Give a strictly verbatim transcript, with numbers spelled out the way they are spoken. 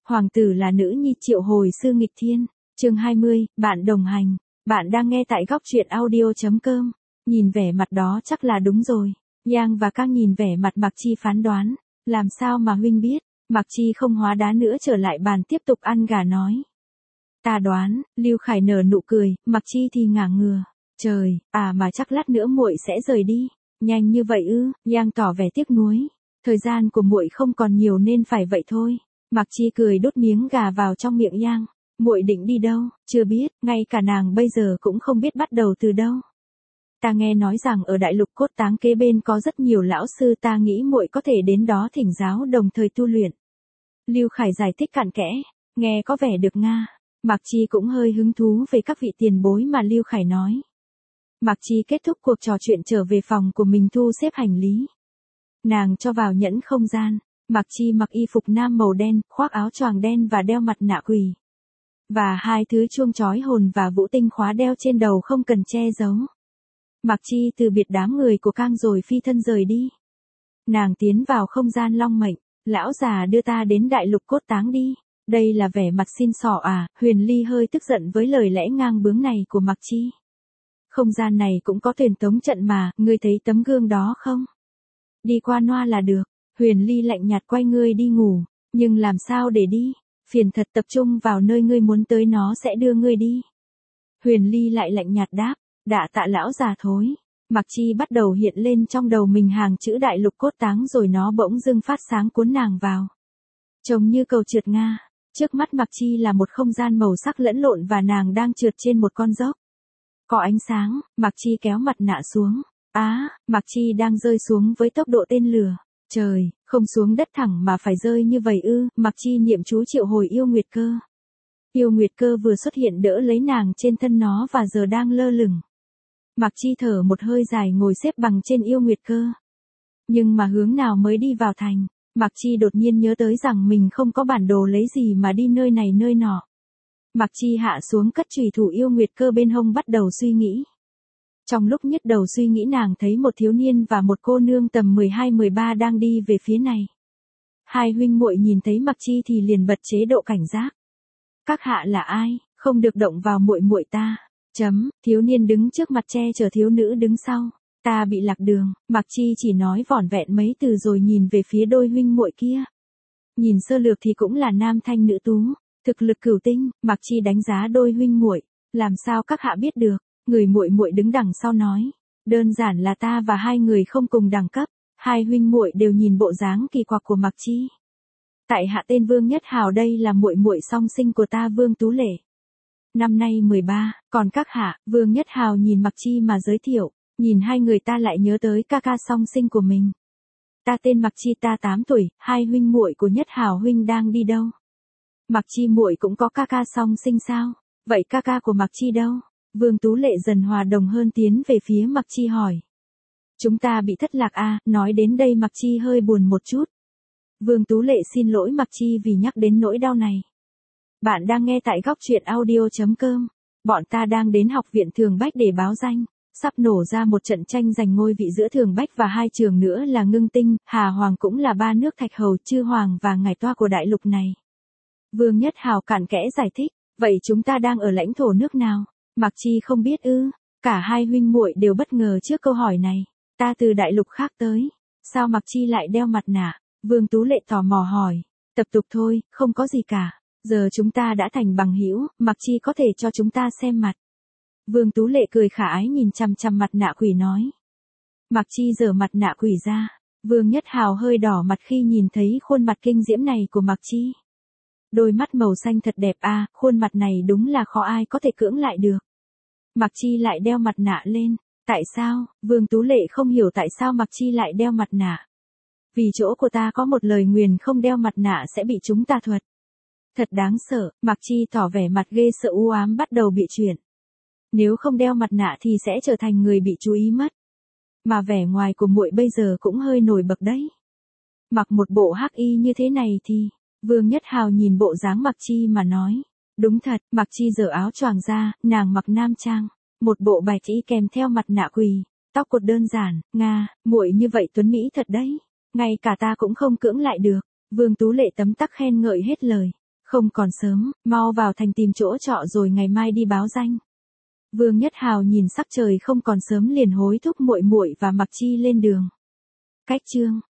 Hoàng tử là nữ nhi Triệu Hồi Sư nghịch thiên. Chương hai mươi, bạn đồng hành. Bạn đang nghe tại góc truyện audio chấm com. Nhìn vẻ mặt đó chắc là đúng rồi. Giang và Cang nhìn vẻ mặt Mạc Chi phán đoán. Làm sao mà huynh biết? Mạc Chi không hóa đá nữa trở lại bàn tiếp tục ăn gà nói. Ta đoán. Lưu Khải nở nụ cười, Mạc Chi thì ngả ngừa. Trời, à mà chắc lát nữa muội sẽ rời đi. Nhanh như vậy ư? Giang tỏ vẻ tiếc nuối. Thời gian của muội không còn nhiều nên phải vậy thôi. Mạc Chi cười đốt miếng gà vào trong miệng Giang. Muội định đi đâu? Chưa biết, ngay cả nàng bây giờ cũng không biết bắt đầu từ đâu. Ta nghe nói rằng ở đại lục Cốt Táng kế bên có rất nhiều lão sư, ta nghĩ muội có thể đến đó thỉnh giáo đồng thời tu luyện. Lưu Khải giải thích cặn kẽ, nghe có vẻ được nga. Mạc Chi cũng hơi hứng thú về các vị tiền bối mà Lưu Khải nói. Mạc Chi kết thúc cuộc trò chuyện trở về phòng của mình thu xếp hành lý. Nàng cho vào nhẫn không gian. Mạc Chi mặc y phục nam màu đen, khoác áo choàng đen và đeo mặt nạ quỷ. Và hai thứ chuông chói hồn và vũ tinh khóa đeo trên đầu không cần che giấu. Mạc Chi từ biệt đám người của Cang rồi phi thân rời đi. Nàng tiến vào không gian long mệnh. Lão già đưa ta đến đại lục Cốt Táng đi. Đây là vẻ mặt xin xỏ à? Huyền Ly hơi tức giận với lời lẽ ngang bướng này của Mạc Chi. Không gian này cũng có truyền tống trận mà, ngươi thấy tấm gương đó không? Đi qua noa là được. Huyền Ly lạnh nhạt quay ngươi đi ngủ, nhưng làm sao để đi? Phiền thật, tập trung vào nơi ngươi muốn tới, nó sẽ đưa ngươi đi. Huyền Ly lại lạnh nhạt đáp, đạ tạ lão già thối. Mạc Chi bắt đầu hiện lên trong đầu mình hàng chữ đại lục Cốt Táng rồi nó bỗng dưng phát sáng cuốn nàng vào. Trông như cầu trượt Nga, trước mắt Mạc Chi là một không gian màu sắc lẫn lộn và nàng đang trượt trên một con dốc. Có ánh sáng, Mạc Chi kéo mặt nạ xuống. Á, à, Mạc Chi đang rơi xuống với tốc độ tên lửa. Trời, không xuống đất thẳng mà phải rơi như vậy ư? Mạc Chi niệm chú triệu hồi yêu nguyệt cơ. Yêu nguyệt cơ vừa xuất hiện đỡ lấy nàng trên thân nó và giờ đang lơ lửng. Mạc Chi thở một hơi dài ngồi xếp bằng trên yêu nguyệt cơ. Nhưng mà hướng nào mới đi vào thành? Mạc Chi đột nhiên nhớ tới rằng mình không có bản đồ lấy gì mà đi nơi này nơi nọ. Mạc Chi hạ xuống cất chùy thủ yêu nguyệt cơ bên hông bắt đầu suy nghĩ. Trong lúc nhức đầu suy nghĩ nàng thấy một thiếu niên và một cô nương tầm mười hai mười ba đang đi về phía này. Hai huynh muội nhìn thấy Mạc Chi thì liền bật chế độ cảnh giác. Các hạ là ai? Không được động vào muội muội ta. Chấm, thiếu niên đứng trước mặt che chở thiếu nữ đứng sau. Ta bị lạc đường. Mạc Chi chỉ nói vỏn vẹn mấy từ rồi nhìn về phía đôi huynh muội kia. Nhìn sơ lược thì cũng là nam thanh nữ tú, thực lực cửu tinh. Mạc Chi đánh giá đôi huynh muội, làm sao các hạ biết được? Người muội muội đứng đằng sau nói, đơn giản là ta và hai người không cùng đẳng cấp. Hai huynh muội đều nhìn bộ dáng kỳ quặc của Mạc Chi. Tại hạ tên Vương Nhất Hào, đây là muội muội song sinh của ta Vương Tú Lệ. Năm nay mười ba, còn các hạ? Vương Nhất Hào nhìn Mạc Chi mà giới thiệu, nhìn hai người ta lại nhớ tới ca ca song sinh của mình. Ta tên Mạc Chi, ta tám tuổi, hai huynh muội của Nhất Hào huynh đang đi đâu? Mạc Chi muội cũng có ca ca song sinh sao? Vậy ca ca của Mạc Chi đâu? Vương Tú Lệ dần hòa đồng hơn tiến về phía Mạc Chi hỏi. Chúng ta bị thất lạc à? Nói đến đây Mạc Chi hơi buồn một chút. Vương Tú Lệ xin lỗi Mạc Chi vì nhắc đến nỗi đau này. Bạn đang nghe tại góc truyện audio chấm com. Bọn ta đang đến học viện Thường Bách để báo danh. Sắp nổ ra một trận tranh giành ngôi vị giữa Thường Bách và hai trường nữa là Ngưng Tinh, Hà Hoàng, cũng là ba nước Thạch Hầu, Chư Hoàng và Ngải Toa của đại lục này. Vương Nhất Hào cặn kẽ giải thích, vậy chúng ta đang ở lãnh thổ nước nào? Mạc Chi không biết ư? Cả hai huynh muội đều bất ngờ trước câu hỏi này. Ta từ đại lục khác tới. Sao Mạc Chi lại đeo mặt nạ? Vương Tú Lệ tò mò hỏi. Tập tục thôi, không có gì cả. Giờ chúng ta đã thành bằng hữu, Mạc Chi có thể cho chúng ta xem mặt. Vương Tú Lệ cười khả ái nhìn chằm chằm mặt nạ quỷ nói. Mạc Chi giở mặt nạ quỷ ra. Vương Nhất Hào hơi đỏ mặt khi nhìn thấy khuôn mặt kinh diễm này của Mạc Chi. Đôi mắt màu xanh thật đẹp à, khuôn mặt này đúng là khó ai có thể cưỡng lại được. Mạc Chi lại đeo mặt nạ lên. Tại sao? Vương Tú Lệ không hiểu tại sao Mạc Chi lại đeo mặt nạ. Vì chỗ của ta có một lời nguyền không đeo mặt nạ sẽ bị chúng tà thuật. Thật đáng sợ. Mạc Chi tỏ vẻ mặt ghê sợ u ám bắt đầu bị chuyển. Nếu không đeo mặt nạ thì sẽ trở thành người bị chú ý mất. Mà vẻ ngoài của muội bây giờ cũng hơi nổi bật đấy. Mặc một bộ hắc y như thế này thì... Vương Nhất Hào nhìn bộ dáng Mạc Chi mà nói. Đúng thật. Mạc Chi giở áo choàng ra, nàng mặc nam trang. Một bộ bạch y kèm theo mặt nạ quỳ. Tóc cột đơn giản. Nga, muội như vậy tuấn mỹ thật đấy. Ngay cả ta cũng không cưỡng lại được. Vương Tú Lệ tấm tắc khen ngợi hết lời. Không còn sớm, mau vào thành tìm chỗ trọ rồi ngày mai đi báo danh. Vương Nhất Hào nhìn sắc trời không còn sớm liền hối thúc muội muội và Mặc Chi lên đường. Cách chương